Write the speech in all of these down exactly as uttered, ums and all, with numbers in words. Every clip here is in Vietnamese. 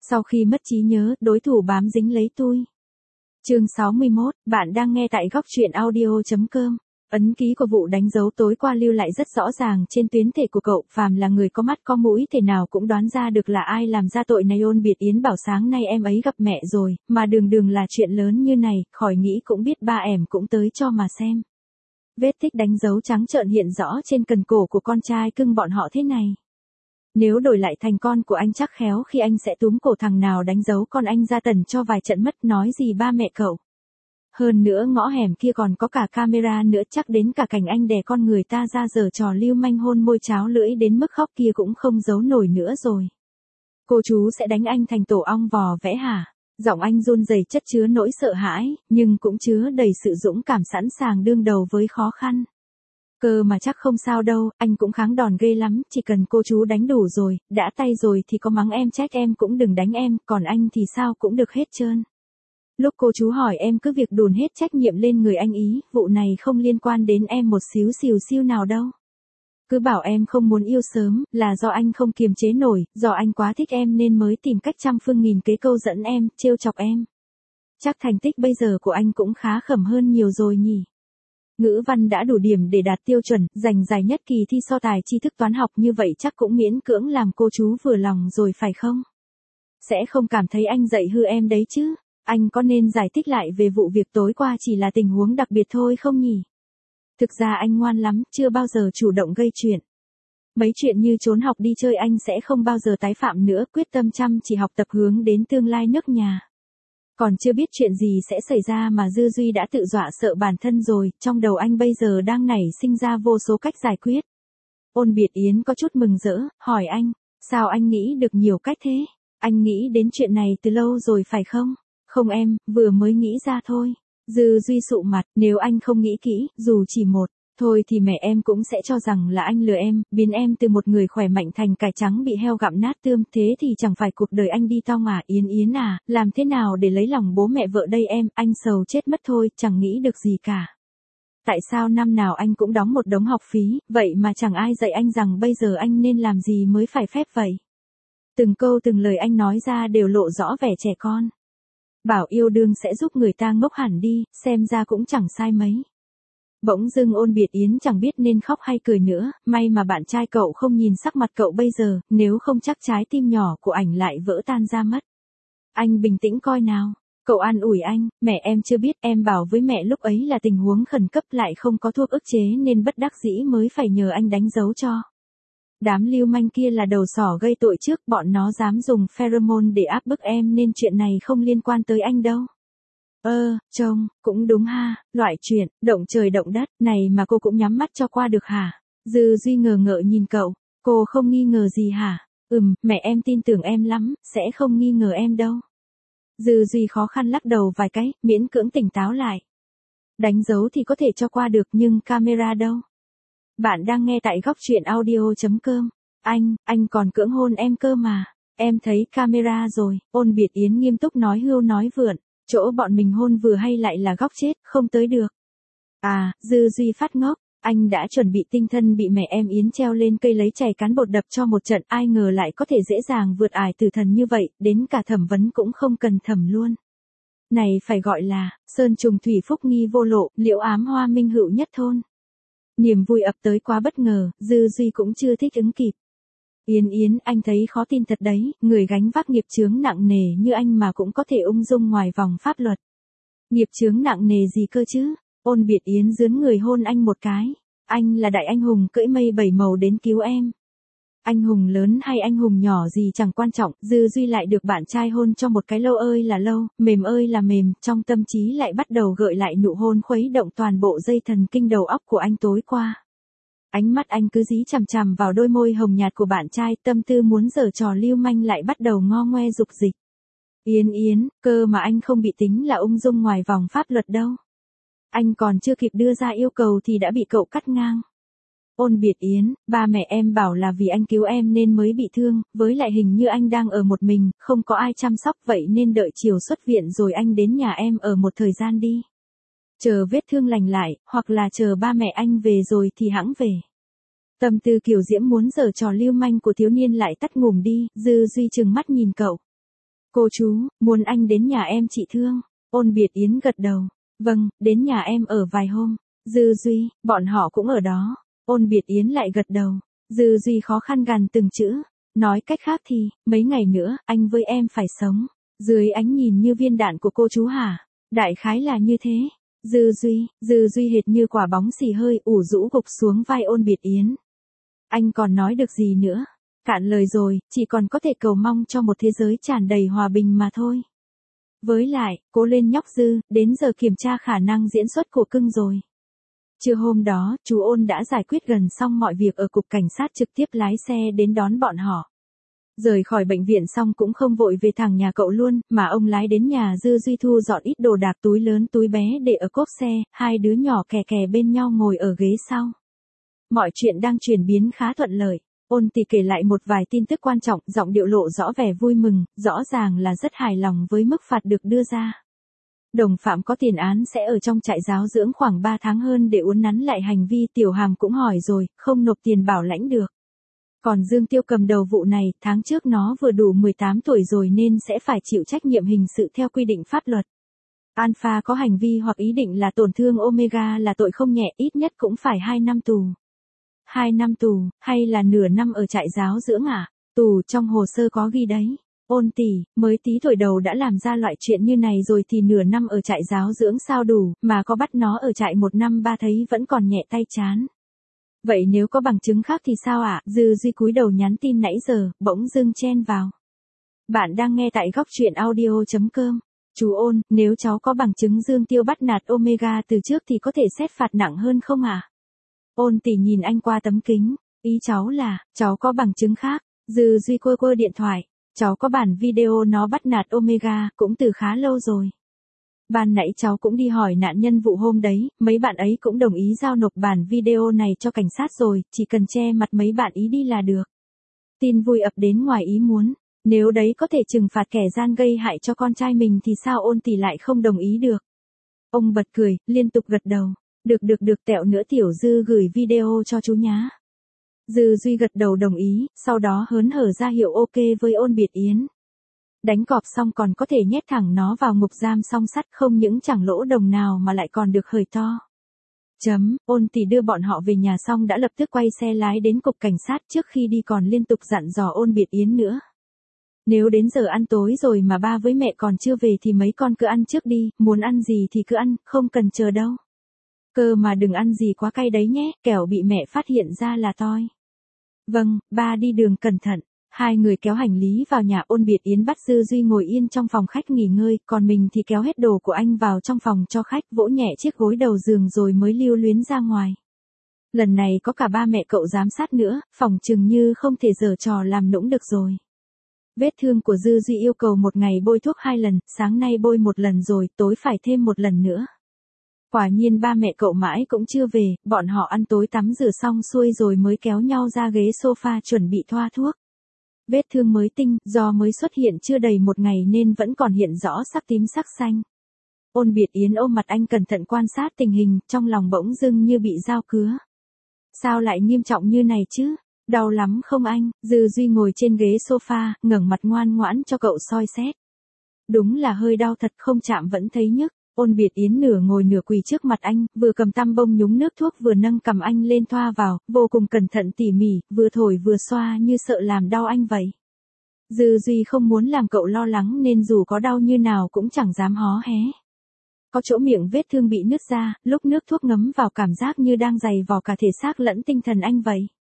Sau khi mất trí nhớ, đối thủ bám dính lấy tui. Chương sáu mươi mốt, bạn đang nghe tại góc truyện audio chấm com. Ấn ký của vụ đánh dấu tối qua lưu lại rất rõ ràng trên tuyến thể của cậu, phàm là người có mắt có mũi thể nào cũng đoán ra được là ai làm ra tội này. Ôn Biệt Yến bảo sáng nay em ấy gặp mẹ rồi, mà đường đường là chuyện lớn như này, khỏi nghĩ cũng biết ba em cũng tới cho mà xem. Vết tích đánh dấu trắng trợn hiện rõ trên cần cổ của con trai cưng bọn họ thế này. Nếu đổi lại thành con của anh chắc khéo khi anh sẽ túm cổ thằng nào đánh dấu con anh ra tần cho vài trận mất nói gì ba mẹ cậu. Hơn nữa ngõ hẻm kia còn có cả camera nữa, chắc đến cả cảnh anh đè con người ta ra giở trò lưu manh hôn môi cháo lưỡi đến mức khóc kia cũng không giấu nổi nữa rồi. Cô chú sẽ đánh anh thành tổ ong vò vẽ hả? Giọng anh run rẩy chất chứa nỗi sợ hãi, nhưng cũng chứa đầy sự dũng cảm sẵn sàng đương đầu với khó khăn. Cơ mà chắc không sao đâu, anh cũng kháng đòn ghê lắm, chỉ cần cô chú đánh đủ rồi, đã tay rồi thì có mắng em trách em cũng đừng đánh em, còn anh thì sao cũng được hết trơn. Lúc cô chú hỏi em cứ việc đùn hết trách nhiệm lên người anh ý, vụ này không liên quan đến em một xíu xìu xiu nào đâu. Cứ bảo em không muốn yêu sớm, là do anh không kiềm chế nổi, do anh quá thích em nên mới tìm cách trăm phương nghìn kế câu dẫn em, trêu chọc em. Chắc thành tích bây giờ của anh cũng khá khẩm hơn nhiều rồi nhỉ. Ngữ văn đã đủ điểm để đạt tiêu chuẩn, giành giải nhất kỳ thi so tài tri thức toán học như vậy chắc cũng miễn cưỡng làm cô chú vừa lòng rồi phải không? Sẽ không cảm thấy anh dạy hư em đấy chứ? Anh có nên giải thích lại về vụ việc tối qua chỉ là tình huống đặc biệt thôi không nhỉ? Thực ra anh ngoan lắm, chưa bao giờ chủ động gây chuyện. Mấy chuyện như trốn học đi chơi anh sẽ không bao giờ tái phạm nữa, quyết tâm chăm chỉ học tập hướng đến tương lai nước nhà. Còn chưa biết chuyện gì sẽ xảy ra mà Dư Duy đã tự dọa sợ bản thân rồi, trong đầu anh bây giờ đang nảy sinh ra vô số cách giải quyết. Ôn Biệt Yến có chút mừng rỡ, hỏi anh, sao anh nghĩ được nhiều cách thế? Anh nghĩ đến chuyện này từ lâu rồi phải không? Không em, vừa mới nghĩ ra thôi. Dư Duy sụ mặt, nếu anh không nghĩ kỹ, dù chỉ một, thôi thì mẹ em cũng sẽ cho rằng là anh lừa em, biến em từ một người khỏe mạnh thành cải trắng bị heo gặm nát tươm, thế thì chẳng phải cuộc đời anh đi tong à? Yến Yến à, làm thế nào để lấy lòng bố mẹ vợ đây em, anh sầu chết mất thôi, chẳng nghĩ được gì cả. Tại sao năm nào anh cũng đóng một đống học phí, vậy mà chẳng ai dạy anh rằng bây giờ anh nên làm gì mới phải phép vậy? Từng câu từng lời anh nói ra đều lộ rõ vẻ trẻ con. Bảo yêu đương sẽ giúp người ta ngốc hẳn đi, xem ra cũng chẳng sai mấy. Bỗng dưng Ôn Biệt Yến chẳng biết nên khóc hay cười nữa, may mà bạn trai cậu không nhìn sắc mặt cậu bây giờ, nếu không chắc trái tim nhỏ của ảnh lại vỡ tan ra mất. Anh bình tĩnh coi nào. Cậu an ủi anh, mẹ em chưa biết, em bảo với mẹ lúc ấy là tình huống khẩn cấp lại không có thuốc ức chế nên bất đắc dĩ mới phải nhờ anh đánh dấu cho. Đám lưu manh kia là đầu sỏ gây tội trước, bọn nó dám dùng pheromone để áp bức em nên chuyện này không liên quan tới anh đâu. Ơ, trông, cũng đúng ha, loại chuyện, động trời động đất, này mà cô cũng nhắm mắt cho qua được hả? Dư Duy ngờ ngợ nhìn cậu, cô không nghi ngờ gì hả? Ừm, mẹ em tin tưởng em lắm, sẽ không nghi ngờ em đâu. Dư Duy khó khăn lắc đầu vài cái, miễn cưỡng tỉnh táo lại. Đánh dấu thì có thể cho qua được nhưng camera đâu? Bạn đang nghe tại góc truyện audio chấm com. Anh, anh còn cưỡng hôn em cơ mà. Em thấy camera rồi, Ôn Biệt Yến nghiêm túc nói hưu nói vượn. Chỗ bọn mình hôn vừa hay lại là góc chết, không tới được. À, Dư Duy phát ngốc, anh đã chuẩn bị tinh thần bị mẹ em Yến treo lên cây lấy chày cán bột đập cho một trận, ai ngờ lại có thể dễ dàng vượt ải tử thần như vậy, đến cả thẩm vấn cũng không cần thẩm luôn. Này phải gọi là, sơn trùng thủy phúc nghi vô lộ, liễu ám hoa minh hữu nhất thôn. Niềm vui ập tới quá bất ngờ, Dư Duy cũng chưa thích ứng kịp. Yến Yến, anh thấy khó tin thật đấy, người gánh vác nghiệp chướng nặng nề như anh mà cũng có thể ung dung ngoài vòng pháp luật. Nghiệp chướng nặng nề gì cơ chứ? Ôn Biệt Yến dướn người hôn anh một cái. Anh là đại anh hùng cưỡi mây bảy màu đến cứu em. Anh hùng lớn hay anh hùng nhỏ gì chẳng quan trọng, Dư Duy lại được bạn trai hôn cho một cái lâu ơi là lâu, mềm ơi là mềm, trong tâm trí lại bắt đầu gợi lại nụ hôn khuấy động toàn bộ dây thần kinh đầu óc của anh tối qua. Ánh mắt anh cứ dí chằm chằm vào đôi môi hồng nhạt của bạn trai, tâm tư muốn giở trò lưu manh lại bắt đầu ngo ngoe dục dịch. Yến Yến, cơ mà anh không bị tính là ung dung ngoài vòng pháp luật đâu. Anh còn chưa kịp đưa ra yêu cầu thì đã bị cậu cắt ngang. Ôn Biệt Yến, ba mẹ em bảo là vì anh cứu em nên mới bị thương, với lại hình như anh đang ở một mình, không có ai chăm sóc vậy nên đợi chiều xuất viện rồi anh đến nhà em ở một thời gian đi. Chờ vết thương lành lại, hoặc là chờ ba mẹ anh về rồi thì hẵng về. Tâm tư kiều diễm muốn giở trò lưu manh của thiếu niên lại tắt ngủm đi, Dư Duy trừng mắt nhìn cậu. Cô chú, muốn anh đến nhà em trị thương. Ôn Biệt Yến gật đầu. Vâng, đến nhà em ở vài hôm. Dư Duy, bọn họ cũng ở đó. Ôn Biệt Yến lại gật đầu. Dư Duy khó khăn gằn từng chữ. Nói cách khác thì, mấy ngày nữa, anh với em phải sống. Dưới ánh nhìn như viên đạn của cô chú hả? Đại khái là như thế. Dư Duy, Dư Duy hệt như quả bóng xì hơi ủ rũ gục xuống vai Ôn Biệt Yến. Anh còn nói được gì nữa? Cạn lời rồi, chỉ còn có thể cầu mong cho một thế giới tràn đầy hòa bình mà thôi. Với lại, cố lên nhóc Dư, đến giờ kiểm tra khả năng diễn xuất của cưng rồi. Trưa hôm đó, chú Ôn đã giải quyết gần xong mọi việc ở cục cảnh sát trực tiếp lái xe đến đón bọn họ. Rời khỏi bệnh viện xong cũng không vội về thẳng nhà cậu luôn, mà ông lái đến nhà Dư Duy thu dọn ít đồ đạc túi lớn túi bé để ở cốp xe, hai đứa nhỏ kè kè bên nhau ngồi ở ghế sau. Mọi chuyện đang chuyển biến khá thuận lợi. Ôn Tỷ kể lại một vài tin tức quan trọng, giọng điệu lộ rõ vẻ vui mừng, rõ ràng là rất hài lòng với mức phạt được đưa ra. Đồng phạm có tiền án sẽ ở trong trại giáo dưỡng khoảng ba tháng hơn để uốn nắn lại hành vi. Tiểu Hàm cũng hỏi rồi, không nộp tiền bảo lãnh được. Còn Dương Tiêu cầm đầu vụ này, tháng trước nó vừa đủ mười tám tuổi rồi nên sẽ phải chịu trách nhiệm hình sự theo quy định pháp luật. Alpha có hành vi hoặc ý định là tổn thương Omega là tội không nhẹ, ít nhất cũng phải hai năm tù. hai năm tù, hay là nửa năm ở trại giáo dưỡng à? Tù trong hồ sơ có ghi đấy. Ôn Tỷ, mới tí tuổi đầu đã làm ra loại chuyện như này rồi thì nửa năm ở trại giáo dưỡng sao đủ, mà có bắt nó ở trại một năm ba thấy vẫn còn nhẹ tay chán. Vậy nếu có bằng chứng khác thì sao ạ? À? Dư Duy cúi đầu nhắn tin nãy giờ, bỗng dưng chen vào. Bạn đang nghe tại góc truyện audio chấm com. Chú Ôn, nếu cháu có bằng chứng Dương Tiêu bắt nạt Omega từ trước thì có thể xét phạt nặng hơn không ạ? À? Ôn Tỷ nhìn anh qua tấm kính. Ý cháu là, cháu có bằng chứng khác. Dư Duy quơ quơ điện thoại. Cháu có bản video nó bắt nạt Omega, cũng từ khá lâu rồi. Ban nãy cháu cũng đi hỏi nạn nhân vụ hôm đấy, mấy bạn ấy cũng đồng ý giao nộp bản video này cho cảnh sát rồi, chỉ cần che mặt mấy bạn ý đi là được. Tin vui ập đến ngoài ý muốn, nếu đấy có thể trừng phạt kẻ gian gây hại cho con trai mình thì sao Ôn Tỷ lại không đồng ý được. Ông bật cười, liên tục gật đầu, được được được tẹo nữa Tiểu Dư gửi video cho chú nhá. Dư Duy gật đầu đồng ý, sau đó hớn hở ra hiệu ok với Ôn Biệt Yến. Đánh cọp xong còn có thể nhét thẳng nó vào ngục giam song sắt, không những chẳng lỗ đồng nào mà lại còn được hời to. Chấm, Ôn Tỷ đưa bọn họ về nhà xong đã lập tức quay xe lái đến cục cảnh sát, trước khi đi còn liên tục dặn dò Ôn Biệt Yến nữa. Nếu đến giờ ăn tối rồi mà ba với mẹ còn chưa về thì mấy con cứ ăn trước đi, muốn ăn gì thì cứ ăn, không cần chờ đâu. Cơ mà đừng ăn gì quá cay đấy nhé, kẻo bị mẹ phát hiện ra là toi. Vâng, ba đi đường cẩn thận. Hai người kéo hành lý vào nhà. Ôn Biệt Yến bắt Dư Duy ngồi yên trong phòng khách nghỉ ngơi, còn mình thì kéo hết đồ của anh vào trong phòng cho khách, vỗ nhẹ chiếc gối đầu giường rồi mới lưu luyến ra ngoài. Lần này có cả ba mẹ cậu giám sát nữa, phòng chừng như không thể giở trò làm nũng được rồi. Vết thương của Dư Duy yêu cầu một ngày bôi thuốc hai lần, sáng nay bôi một lần rồi, tối phải thêm một lần nữa. Quả nhiên ba mẹ cậu mãi cũng chưa về, bọn họ ăn tối tắm rửa xong xuôi rồi mới kéo nhau ra ghế sofa chuẩn bị thoa thuốc. Vết thương mới tinh, do mới xuất hiện chưa đầy một ngày nên vẫn còn hiện rõ sắc tím sắc xanh. Ôn Biệt Yến ôm mặt anh cẩn thận quan sát tình hình, trong lòng bỗng dưng như bị dao cứa. Sao lại nghiêm trọng như này chứ? Đau lắm không anh? Dư Duy ngồi trên ghế sofa, ngẩng mặt ngoan ngoãn cho cậu soi xét. Đúng là hơi đau thật, không chạm vẫn thấy nhức. Ôn Biệt Yến nửa ngồi nửa quỳ trước mặt anh, vừa cầm tăm bông nhúng nước thuốc vừa nâng cầm anh lên thoa vào, vô cùng cẩn thận tỉ mỉ, vừa thổi vừa xoa như sợ làm đau anh vậy. Dư Duy không muốn làm cậu lo lắng nên dù có đau như nào cũng chẳng dám hó hé. Có chỗ miệng vết thương bị nứt ra, lúc nước thuốc ngấm vào cảm giác như đang giày vò cả thể xác lẫn tinh thần anh vậy.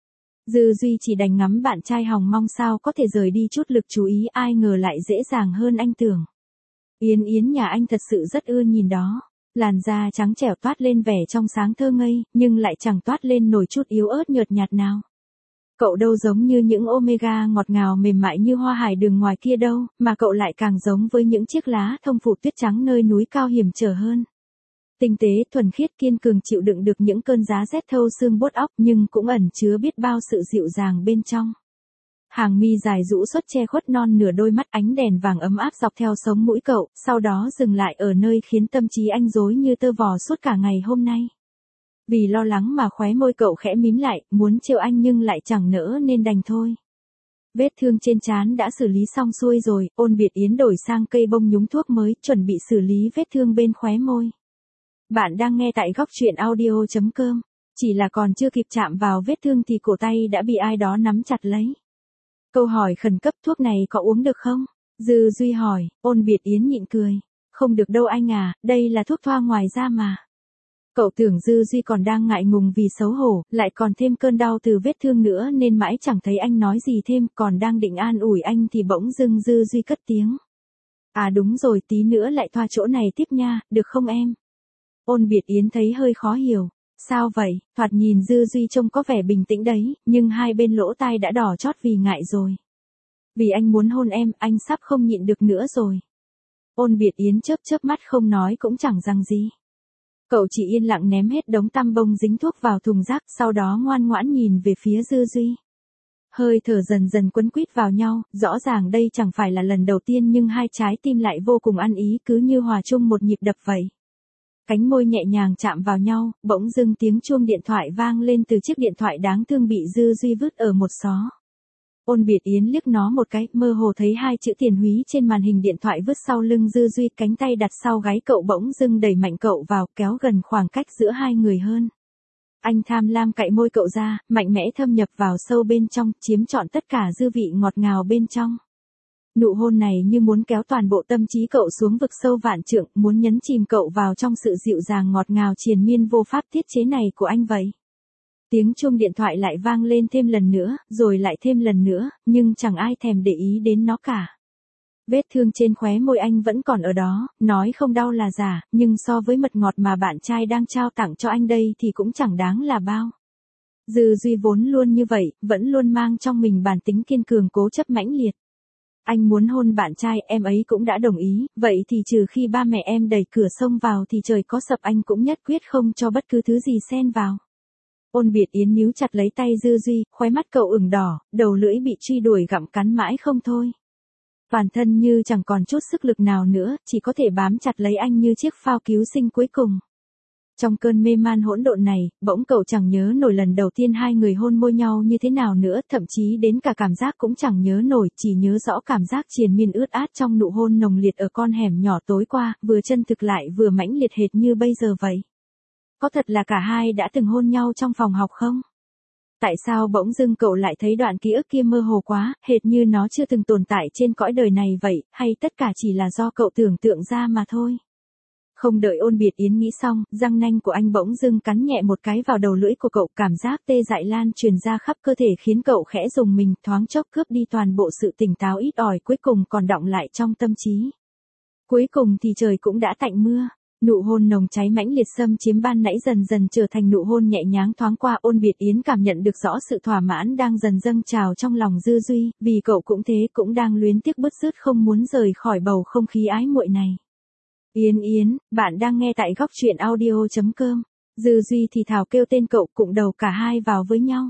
Dư Duy chỉ đành ngắm bạn trai hòng mong sao có thể rời đi chút lực chú ý, ai ngờ lại dễ dàng hơn anh tưởng. Yến Yến nhà anh thật sự rất ưa nhìn đó. Làn da trắng trẻo toát lên vẻ trong sáng thơ ngây, nhưng lại chẳng toát lên nổi chút yếu ớt nhợt nhạt nào. Cậu đâu giống như những Omega ngọt ngào mềm mại như hoa hải đường ngoài kia đâu, mà cậu lại càng giống với những chiếc lá thông phủ tuyết trắng nơi núi cao hiểm trở hơn. Tinh tế, thuần khiết, kiên cường, chịu đựng được những cơn giá rét thâu xương buốt óc, nhưng cũng ẩn chứa biết bao sự dịu dàng bên trong. Hàng mi dài rũ xuất che khuất non nửa đôi mắt, ánh đèn vàng ấm áp dọc theo sống mũi cậu, sau đó dừng lại ở nơi khiến tâm trí anh rối như tơ vò suốt cả ngày hôm nay. Vì lo lắng mà khóe môi cậu khẽ mím lại, muốn trêu anh nhưng lại chẳng nỡ nên đành thôi. Vết thương trên trán đã xử lý xong xuôi rồi, Ôn Biệt Yến đổi sang cây bông nhúng thuốc mới, chuẩn bị xử lý vết thương bên khóe môi. Bạn đang nghe tại góc truyện audio.com. Chỉ là còn chưa kịp chạm vào vết thương thì cổ tay đã bị ai đó nắm chặt lấy. Câu hỏi khẩn cấp, thuốc này có uống được không? Dư Duy hỏi. Ôn Biệt Yến nhịn cười. Không được đâu anh à, đây là thuốc thoa ngoài da mà. Cậu tưởng Dư Duy còn đang ngại ngùng vì xấu hổ, lại còn thêm cơn đau từ vết thương nữa nên mãi chẳng thấy anh nói gì thêm, còn đang định an ủi anh thì bỗng dưng Dư Duy cất tiếng. À đúng rồi, tí nữa lại thoa chỗ này tiếp nha, được không em? Ôn Biệt Yến thấy hơi khó hiểu. Sao vậy? Thoạt nhìn Dư Duy trông có vẻ bình tĩnh đấy, nhưng hai bên lỗ tai đã đỏ chót vì ngại rồi. Vì anh muốn hôn em, anh sắp không nhịn được nữa rồi. Ôn Biệt Yến chớp chớp mắt không nói cũng chẳng rằng gì. Cậu chỉ yên lặng ném hết đống tăm bông dính thuốc vào thùng rác, sau đó ngoan ngoãn nhìn về phía Dư Duy. Hơi thở dần dần quấn quýt vào nhau, rõ ràng đây chẳng phải là lần đầu tiên nhưng hai trái tim lại vô cùng ăn ý, cứ như hòa chung một nhịp đập vậy. Cánh môi nhẹ nhàng chạm vào nhau, bỗng dưng tiếng chuông điện thoại vang lên từ chiếc điện thoại đáng thương bị Dư Duy vứt ở một xó. Ôn Biệt Yến liếc nó một cái, mơ hồ thấy hai chữ Tiền Húy trên màn hình điện thoại vứt sau lưng Dư Duy, cánh tay đặt sau gáy cậu bỗng dưng đẩy mạnh cậu vào, kéo gần khoảng cách giữa hai người hơn. Anh tham lam cạy môi cậu ra, mạnh mẽ thâm nhập vào sâu bên trong, chiếm trọn tất cả dư vị ngọt ngào bên trong. Nụ hôn này như muốn kéo toàn bộ tâm trí cậu xuống vực sâu vạn trượng, muốn nhấn chìm cậu vào trong sự dịu dàng ngọt ngào triền miên vô pháp thiết chế này của anh vậy. Tiếng chuông điện thoại lại vang lên thêm lần nữa, rồi lại thêm lần nữa, nhưng chẳng ai thèm để ý đến nó cả. Vết thương trên khóe môi anh vẫn còn ở đó, nói không đau là giả, nhưng so với mật ngọt mà bạn trai đang trao tặng cho anh đây thì cũng chẳng đáng là bao. Dư Duy vốn luôn như vậy, vẫn luôn mang trong mình bản tính kiên cường cố chấp mãnh liệt. Anh muốn hôn bạn trai, em ấy cũng đã đồng ý, vậy thì trừ khi ba mẹ em đẩy cửa xông vào thì trời có sập anh cũng nhất quyết không cho bất cứ thứ gì xen vào. Ôn Biệt Yến níu chặt lấy tay Dư Duy, khóe mắt cậu ửng đỏ, đầu lưỡi bị truy đuổi gặm cắn mãi không thôi. Toàn thân như chẳng còn chút sức lực nào nữa, chỉ có thể bám chặt lấy anh như chiếc phao cứu sinh cuối cùng. Trong cơn mê man hỗn độn này, bỗng cậu chẳng nhớ nổi lần đầu tiên hai người hôn môi nhau như thế nào nữa, thậm chí đến cả cảm giác cũng chẳng nhớ nổi, chỉ nhớ rõ cảm giác triền miên ướt át trong nụ hôn nồng liệt ở con hẻm nhỏ tối qua, vừa chân thực lại vừa mãnh liệt hệt như bây giờ vậy. Có thật là cả hai đã từng hôn nhau trong phòng học không? Tại sao bỗng dưng cậu lại thấy đoạn ký ức kia mơ hồ quá, hệt như nó chưa từng tồn tại trên cõi đời này vậy, hay tất cả chỉ là do cậu tưởng tượng ra mà thôi? Không đợi Ôn Biệt Yến nghĩ xong, răng nanh của anh bỗng dưng cắn nhẹ một cái vào đầu lưỡi của cậu, cảm giác tê dại lan truyền ra khắp cơ thể khiến cậu khẽ rùng mình, thoáng chốc cướp đi toàn bộ sự tỉnh táo ít ỏi cuối cùng còn đọng lại trong tâm trí. Cuối cùng thì trời cũng đã tạnh mưa. Nụ hôn nồng cháy mãnh liệt xâm chiếm ban nãy dần dần trở thành nụ hôn nhẹ nhàng thoáng qua. Ôn Biệt Yến cảm nhận được rõ sự thỏa mãn đang dần dâng trào trong lòng Dư Duy, vì cậu cũng thế, cũng đang luyến tiếc bứt rứt không muốn rời khỏi bầu không khí ái muội này. Yến Yến, bạn đang nghe tại góc truyện audio.com. Dư Duy thì thào kêu tên cậu, cụng đầu cả hai vào với nhau.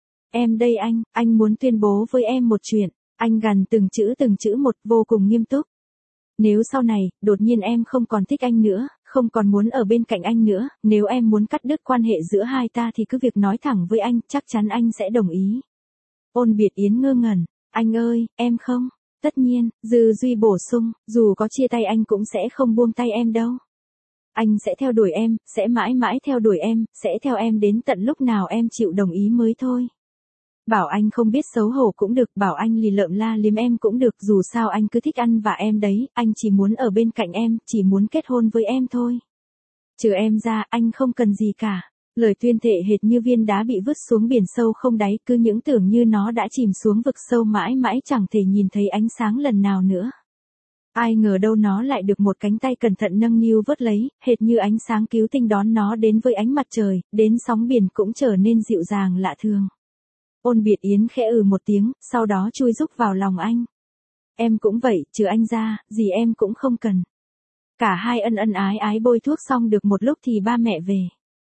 Em đây anh, anh muốn tuyên bố với em một chuyện. Anh gằn từng chữ từng chữ một, vô cùng nghiêm túc. Nếu sau này, đột nhiên em không còn thích anh nữa, không còn muốn ở bên cạnh anh nữa, nếu em muốn cắt đứt quan hệ giữa hai ta thì cứ việc nói thẳng với anh, chắc chắn anh sẽ đồng ý. Ôn Biệt Yến ngơ ngẩn, anh ơi, em không. Tất nhiên, Dư Duy bổ sung, dù có chia tay anh cũng sẽ không buông tay em đâu. Anh sẽ theo đuổi em, sẽ mãi mãi theo đuổi em, sẽ theo em đến tận lúc nào em chịu đồng ý mới thôi. Bảo anh không biết xấu hổ cũng được, bảo anh lì lợm la liếm em cũng được, dù sao anh cứ thích ăn và em đấy, anh chỉ muốn ở bên cạnh em, chỉ muốn kết hôn với em thôi. Trừ em ra, anh không cần gì cả. Lời tuyên thệ hệt như viên đá bị vứt xuống biển sâu không đáy, cứ những tưởng như nó đã chìm xuống vực sâu mãi mãi chẳng thể nhìn thấy ánh sáng lần nào nữa. Ai ngờ đâu nó lại được một cánh tay cẩn thận nâng niu vớt lấy, hệt như ánh sáng cứu tinh đón nó đến với ánh mặt trời, đến sóng biển cũng trở nên dịu dàng lạ thường. Ôn Biệt Yến khẽ ừ một tiếng, sau đó chui rúc vào lòng anh. Em cũng vậy, trừ anh ra, gì em cũng không cần. Cả hai ân ân ái ái bôi thuốc xong được một lúc thì ba mẹ về.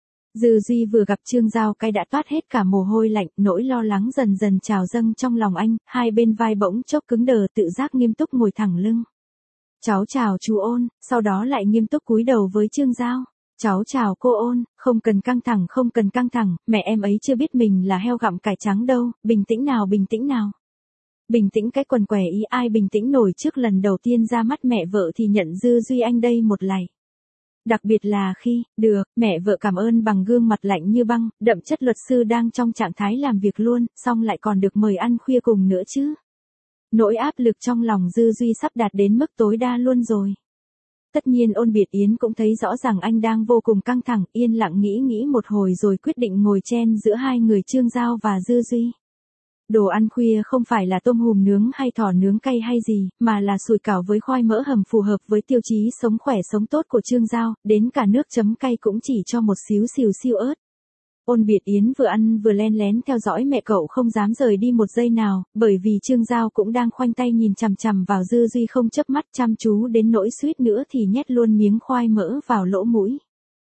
Dư Duy vừa gặp Trương Giao Cai đã toát hết cả mồ hôi lạnh, nỗi lo lắng dần dần trào dâng trong lòng anh, hai bên vai bỗng chốc cứng đờ, tự giác nghiêm túc ngồi thẳng lưng. Cháu chào chú Ôn, sau đó lại nghiêm túc cúi đầu với Trương Giao. Cháu chào cô Ôn, không cần căng thẳng không cần căng thẳng, mẹ em ấy chưa biết mình là heo gặm cải trắng đâu, bình tĩnh nào bình tĩnh nào. Bình tĩnh cái quần què ý ai bình tĩnh nổi trước lần đầu tiên ra mắt mẹ vợ thì nhận Dư Duy Anh đây một lạy. Đặc biệt là khi, được, mẹ vợ cảm ơn bằng gương mặt lạnh như băng, đậm chất luật sư đang trong trạng thái làm việc luôn, xong lại còn được mời ăn khuya cùng nữa chứ. Nỗi áp lực trong lòng Dư Duy sắp đạt đến mức tối đa luôn rồi. Tất nhiên Ôn Biệt Yến cũng thấy rõ ràng anh đang vô cùng căng thẳng, yên lặng nghĩ nghĩ một hồi rồi quyết định ngồi chen giữa hai người Trương Giao và Dư Duy. Đồ ăn khuya không phải là tôm hùm nướng hay thỏ nướng cay hay gì, mà là sủi cảo với khoai mỡ hầm phù hợp với tiêu chí sống khỏe sống tốt của Trương Giao, đến cả nước chấm cay cũng chỉ cho một xíu xìu siêu ớt. Ôn Biệt Yến vừa ăn vừa len lén theo dõi mẹ cậu không dám rời đi một giây nào, bởi vì Trương Giao cũng đang khoanh tay nhìn chằm chằm vào Dư Duy không chớp mắt chăm chú đến nỗi suýt nữa thì nhét luôn miếng khoai mỡ vào lỗ mũi.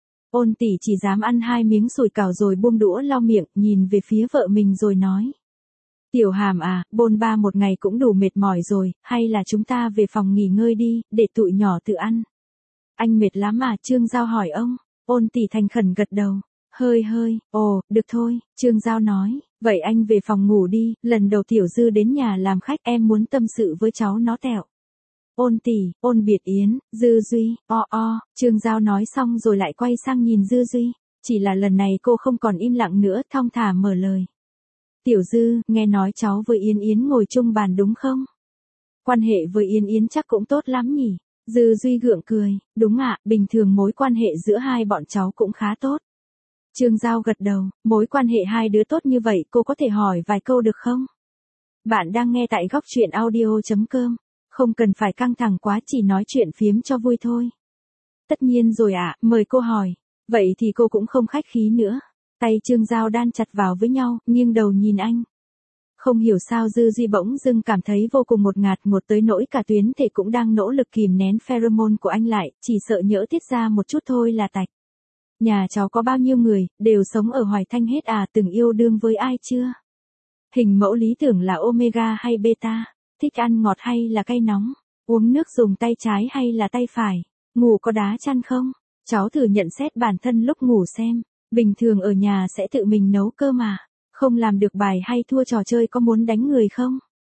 Ôn tỷ chỉ dám ăn hai miếng sủi cảo rồi buông đũa lau miệng, nhìn về phía vợ mình rồi nói. Tiểu Hàm à, bôn ba một ngày cũng đủ mệt mỏi rồi, hay là chúng ta về phòng nghỉ ngơi đi, để tụi nhỏ tự ăn. Anh mệt lắm à, Trương Giao hỏi ông. Ôn tỷ thành khẩn gật đầu. Hơi hơi, ồ, được thôi, Trương Giao nói, vậy anh về phòng ngủ đi, lần đầu Tiểu Dư đến nhà làm khách em muốn tâm sự với cháu nó tẹo. Ôn tỷ, Ôn Biệt Yến, Dư Duy, o o, Trương Giao nói xong rồi lại quay sang nhìn Dư Duy, chỉ là lần này cô không còn im lặng nữa, thong thả mở lời. Tiểu Dư, nghe nói cháu với Yến Yến ngồi chung bàn đúng không? Quan hệ với Yến Yến chắc cũng tốt lắm nhỉ? Dư Duy gượng cười, đúng ạ, bình thường mối quan hệ giữa hai bọn cháu cũng khá tốt. Trương Giao gật đầu, mối quan hệ hai đứa tốt như vậy cô có thể hỏi vài câu được không? Bạn đang nghe tại góc truyện audio chấm com, không cần phải căng thẳng quá, chỉ nói chuyện phiếm cho vui thôi. Tất nhiên rồi ạ, mời cô hỏi. Vậy thì cô cũng không khách khí nữa. Tay Trương Giao đan chặt vào với nhau, nghiêng đầu nhìn anh. Không hiểu sao Dư Duy bỗng dưng cảm thấy vô cùng một ngạt ngột tới nỗi cả tuyến thể cũng đang nỗ lực kìm nén pheromone của anh lại, chỉ sợ nhỡ tiết ra một chút thôi là tạch. Nhà cháu có bao nhiêu người, đều sống ở Hoài Thanh hết à, từng yêu đương với ai chưa? Hình mẫu lý tưởng là omega hay beta, thích ăn ngọt hay là cay nóng, uống nước dùng tay trái hay là tay phải, ngủ có đá chăn không? Cháu thử nhận xét bản thân lúc ngủ xem, bình thường ở nhà sẽ tự mình nấu cơm mà, không làm được bài hay thua trò chơi có muốn đánh người không?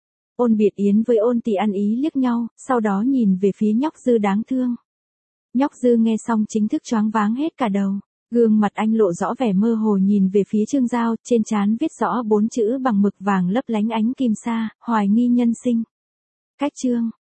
Ôn Biệt Yến với Ôn tỷ ăn ý liếc nhau, sau đó nhìn về phía nhóc Dư đáng thương. Nhóc Dư nghe xong chính thức choáng váng hết cả đầu, gương mặt anh lộ rõ vẻ mơ hồ nhìn về phía Trương Giao, trên trán viết rõ bốn chữ bằng mực vàng lấp lánh ánh kim sa, hoài nghi nhân sinh. Cách chương